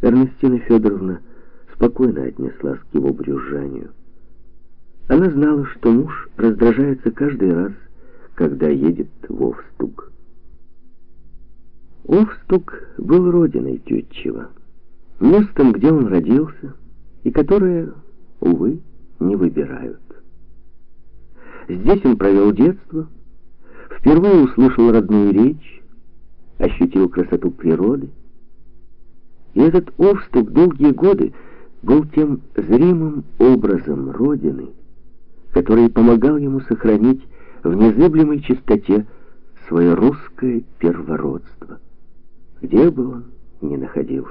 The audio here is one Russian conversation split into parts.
Эрнестина Федоровна спокойно отнеслась к его брюзжанию. Она знала, что муж раздражается каждый раз, когда едет в Овстуг. Овстуг был родиной Тютчева, местом, где он родился, и которое, увы, не выбирают. Здесь он провел детство, впервые услышал родную речь, ощутил красоту природы. И этот Овстуг долгие годы был тем зримым образом Родины, который помогал ему сохранить в незыблемой чистоте свое русское первородство, где бы он ни находился.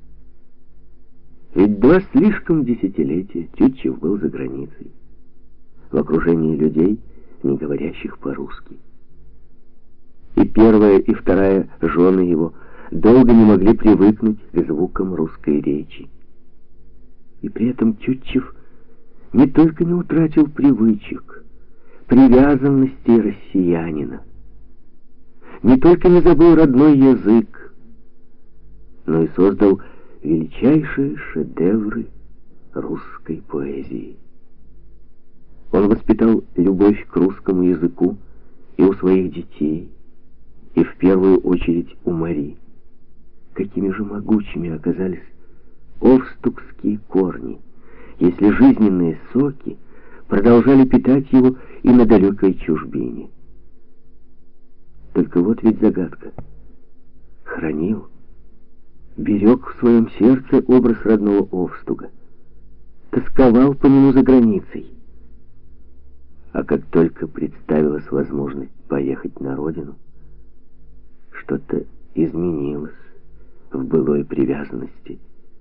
Ведь 2 слишком десятилетия Тютчев был за границей, в окружении людей, не говорящих по-русски. И первая, и вторая жены его долго не могли привыкнуть к звукам русской речи. И при этом Тютчев не только не утратил привычек, привязанностей россиянина, не только не забыл родной язык, но и создал величайшие шедевры русской поэзии. Он воспитал любовь к русскому языку и у своих детей, и в первую очередь у Мари. Какими же могучими оказались овстугские корни, если жизненные соки продолжали питать его и на далекой чужбине. Только вот ведь загадка. Хранил, берег в своем сердце образ родного Овстуга, тосковал по нему за границей. А как только представилась возможность поехать на родину, что-то изменилось в былой привязанности.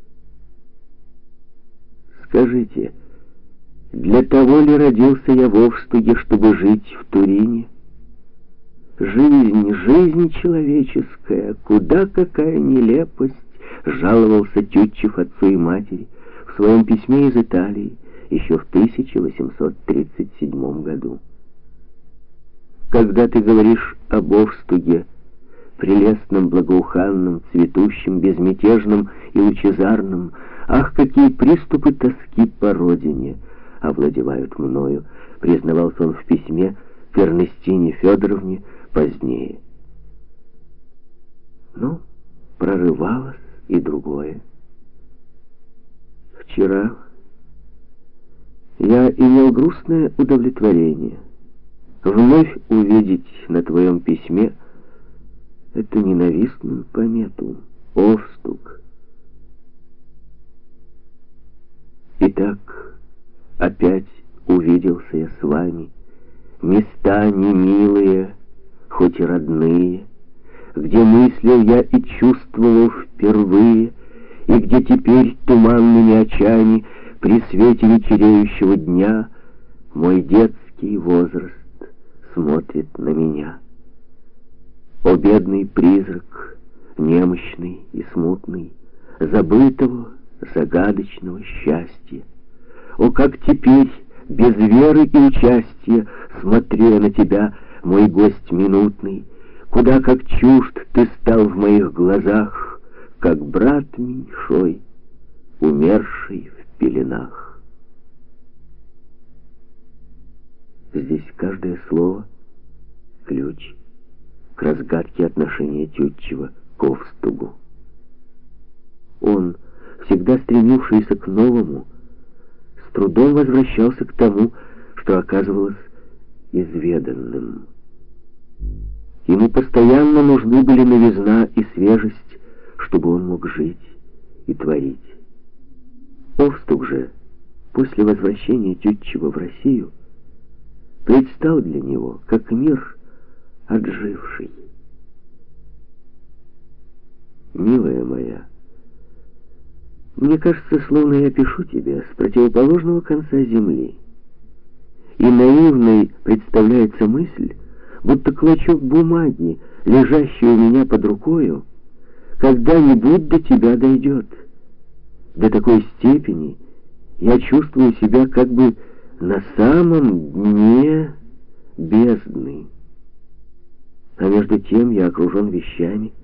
Скажите, для того ли родился я в Овстуге, чтобы жить в Турине? Жизнь человеческая, куда какая нелепость, жаловался Тютчев отцу и матери в своем письме из Италии еще в 1837 году. Когда ты говоришь об Овстуге, прелестном, благоуханном, цветущем, безмятежном и лучезарном, ах, какие приступы тоски по родине овладевают мною, признавался он в письме к Эрнестине Федоровне позднее. Но прорывалось и другое. Вчера я имел грустное удовлетворение вновь увидеть на твоем письме эту ненавистную помету «Овстуг». Итак, опять увиделся я с вами, места немилые, хоть и родные, где мыслил я и чувствовал впервые, и где теперь туманными очами при свете вечереющего дня мой детский возраст смотрит на меня. О, бедный призрак, немощный и смутный, забытого, загадочного счастья! О, как теперь, без веры и участия, смотря на тебя, мой гость минутный, куда как чужд ты стал в моих глазах, как брат меньшой, умерший в пеленах. Здесь каждое слово — ключ к разгадке отношения Тютчева к Овстугу. Он, всегда стремившийся к новому, с трудом возвращался к тому, что оказывалось изведанным. Ему постоянно нужны были новизна и свежесть, чтобы он мог жить и творить. Овстуг же, после возвращения Тютчева в Россию, предстал для него как мир отживший. Милая моя, мне кажется, словно я пишу тебе с противоположного конца земли, и наивной представляется мысль, будто клочок бумаги, лежащий у меня под рукою, когда-нибудь до тебя дойдет. До такой степени я чувствую себя как бы на самом дне бездны. А между тем я окружен вещами,